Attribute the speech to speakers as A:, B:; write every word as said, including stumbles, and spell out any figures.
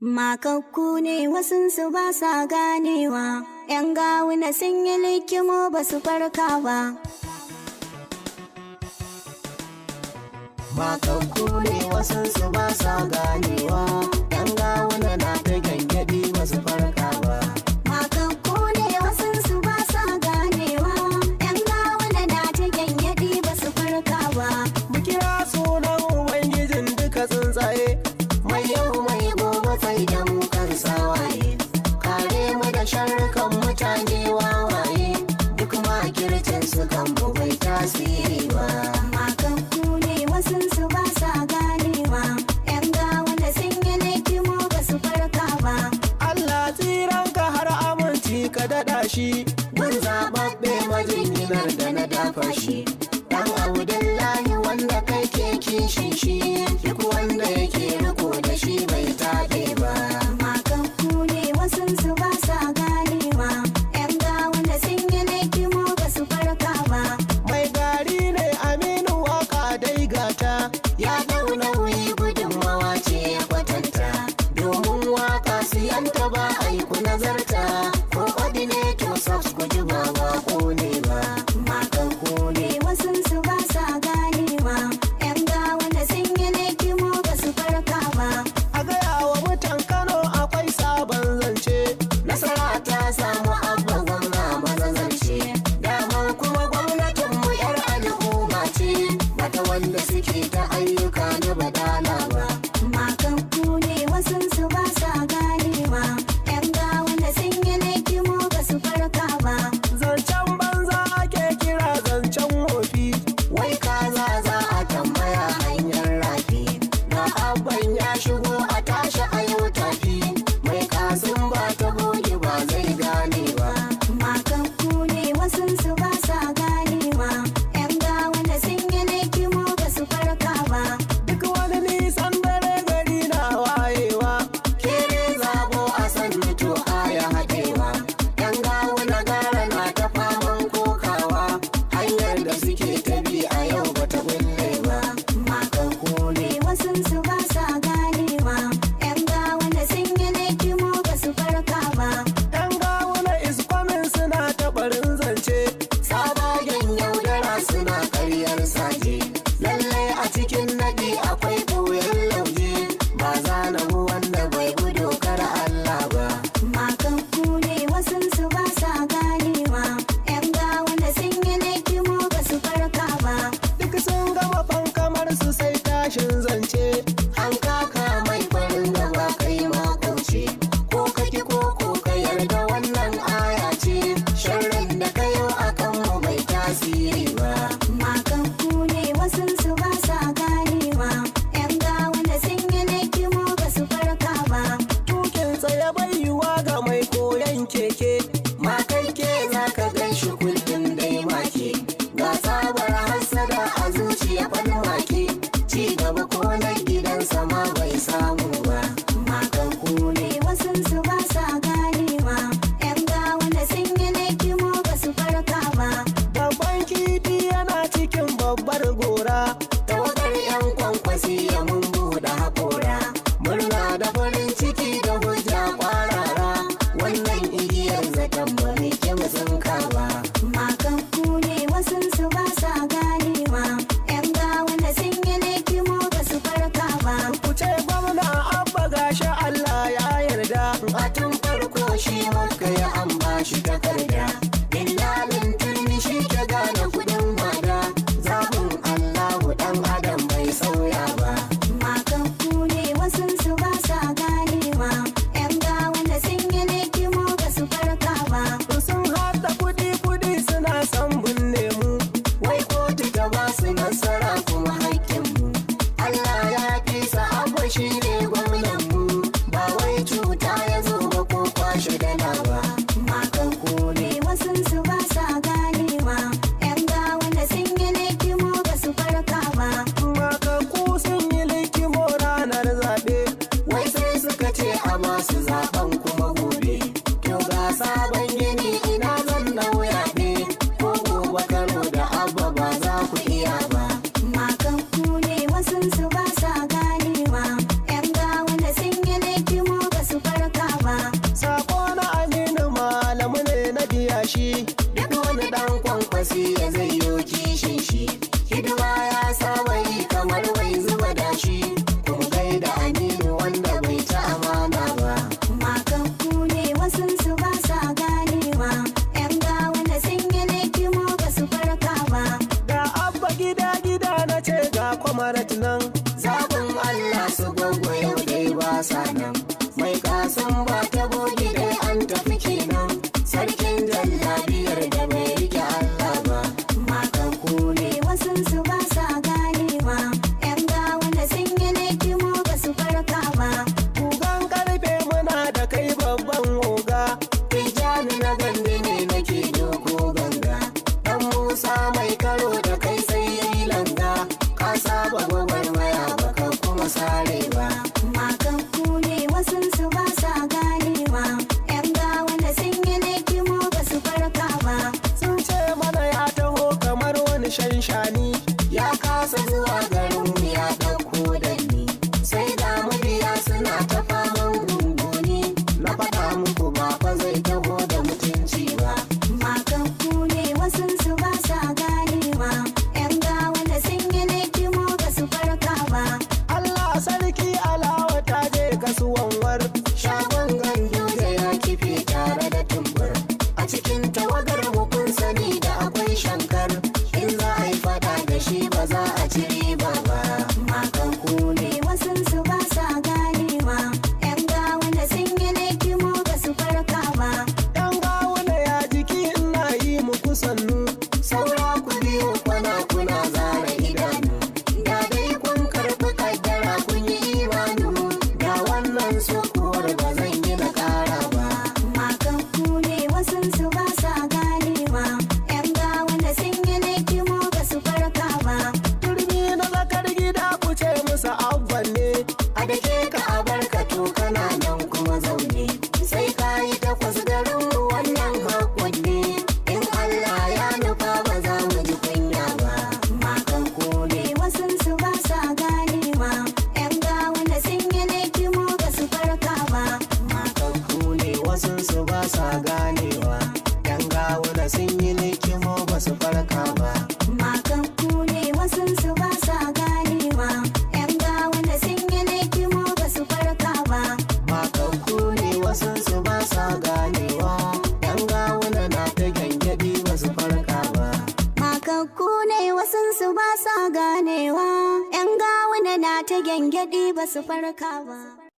A: Makakku ne wasunsu ba sa ganewa, ‘yan gawuna sun yi likimo ba su farka ba.
B: Makakku ne wasunsu ba sa ganewa, ‘yan gawuna na ta gyangyaɗi ba su farka ba.
A: Makakku ne wasunsu ba sa ganewa, ‘yan gawuna na ta gyangyaɗi ba su farka ba.
B: Mu kira sunan Ubangijin duka tsuntsaye, mai yau mai gobe sai da mu kan sawaye, kare mu da sharrukan mutane wawaye, duk makircin su kan mu bai tasiri ba.
A: Makakku ne wasunsu ba sa ganewa, ‘yan gawuna sun yi likimo ba su farka ba.
B: Allah tsiranka har aminci ka daɗa shi, gun zaɓaɓɓe majinginar da na dafa shi. Dan Abdullahi wanda kai ke kishin shi, duk wanda yake riko da shi bai taɓe ba.
A: Makakku ne wasunsu ba sa ganewa, ‘yan gawuna sun yi likimo ba su farka ba.
B: Mai gari ne Aminu waka dai gata, ya dau nauyi gudunmawa ce ya kwatanta, domin waka siyanta ba aiku nazarta, ko ordinator subs ku ji ba ba ko ne ba.
A: Makakku ne wasunsu ba sa ganewa, ‘yan gawuna sun yi likimo ba su farka ba.
B: A gaya wa mutan Kano akwai sabon zance, nasara ta samu abba gwamna mazazance, damar kuma gwamnatinmu yar al'umma ce, bata wanda suke ta ayyuka na badala ba.
A: Makakku ne wasunsu ba sa ganewa, ‘yan gawuna sun yi likimo ba su farka ba.
B: Zancen banza ake kira zancen wofi, wai kaza za a tambaya hanyar rafi, na abban ya shigo a tashi a yau tafi, mai kasin ba ta goge ba zai gane ba.
A: Makakku ne wasunsu ba sa ganewa, ‘yan gawuna sun yi likimo ba su farka ba.
B: Duk wani nisan dare gari na wayewa, kere zabo a san to aya haɗewa, ‘yan gawuna gara na ta faman kokawa, hanyar da suke ta bi a yau ba ta bulle ba.
A: Makakku ne wasunsu ba sa ganewa, ‘yan gawuna sun yi likimo ba su farka ba.
B: ‘Yan gawuna iskwamin suna ta barin zance, sabagen yaudara suna karyar saje, lallai a cikin naɗi akwai ɓoyen lauje, ba za na bu wanda bai bi dokar Allah ba.
A: Makakku ne wasunsu ba sa ganewa, ‘yan gawuna sun yi likimo ba su farka ba.
B: Duk sun gama fankamar su sai tashin zance, an kaka mai farin gaba kai makauce, ko kaki ko ko ka yarda wannan aya ce, sharrin da kayo akan mu bai tasiri ba.
A: Makakku ne wasunsu ba sa ganewa, ‘yan gawuna sun yi likimo ba su farka ba.
B: Tukin tsaye bai yiwa ga mai koyon keke, makai ke za ka gan shi kullum dai make, ga tsabar hassada a zuciya falmake, ci gaba ko na gidansa ma bai samu ba.
A: Makakku ne wasunsu ba sa ganewa, ‘yan gawuna sun yi likimo ba su farka ba.
B: Babban kifi yana cikin babbar gora, tawagar yan kwankwasi ya mun buɗe haƙora, murna da farin ciki da hujja kwarara, wannan igiyar zaton ba mai kyau sun ba.
A: Makakku ne wasunsu ba sa ganewa, ‘yan gawuna sun yi likimo ba su farka ba.
B: Ku ce gwamna abba gashi Allah ya yarda, a tun farko shi maka ya an bashi takarda, dillalin turmi shi ke gane kudin bada, zaɓin Allahu ɗan adam bai sauya ba.
A: Makakku ne wasunsu ba sa ganewa, ‘yan gawuna sun yi likimo ba su farka ba.
B: Sun haɗa kudi-kudi suna son binne mu, wai kotu ta ba su nasara kuma haƙƙinmu. Allah ya fi sa'abba shi ne gwamnanmu, ba wai cuta ya zo ba ko kwashe dala ba. cewar ba zan yi na ƙara ba.
A: Makakku ne wasunsu ba sa ganewa, ‘yan gawa da sun yi laikimo ba su farka ba.
B: Turmi na zakar gida ku ce musu abban ne, a dake ka a barka to kana nan kuma zaune. Sai ka yi takwas garin mu wannan haƙƙun ne, in Allah ya nufa ba za mu ji kunya ba.
A: Makakku ne wasunsu ba sa ganewa, ‘yan gawa da sun yi laikimo ba su farka ba.
B: Makakku ne wasunsu ba sa ganewa, ‘yan gawuna sun yi likimo ba su farka ba.
A: Makakku ne wasunsu ba sa ganewa, ‘yan gawa da sun yi laikimo ba su farka ba.
B: Makakku ne wasunsu ba sa ganewa, ‘yan gawuna na ta gyangyaɗi ba su farka ba.
A: Makakku ne wasunsu ba sa ganewa, ‘yan gawa na ta gyangyaɗi ba su farka ba.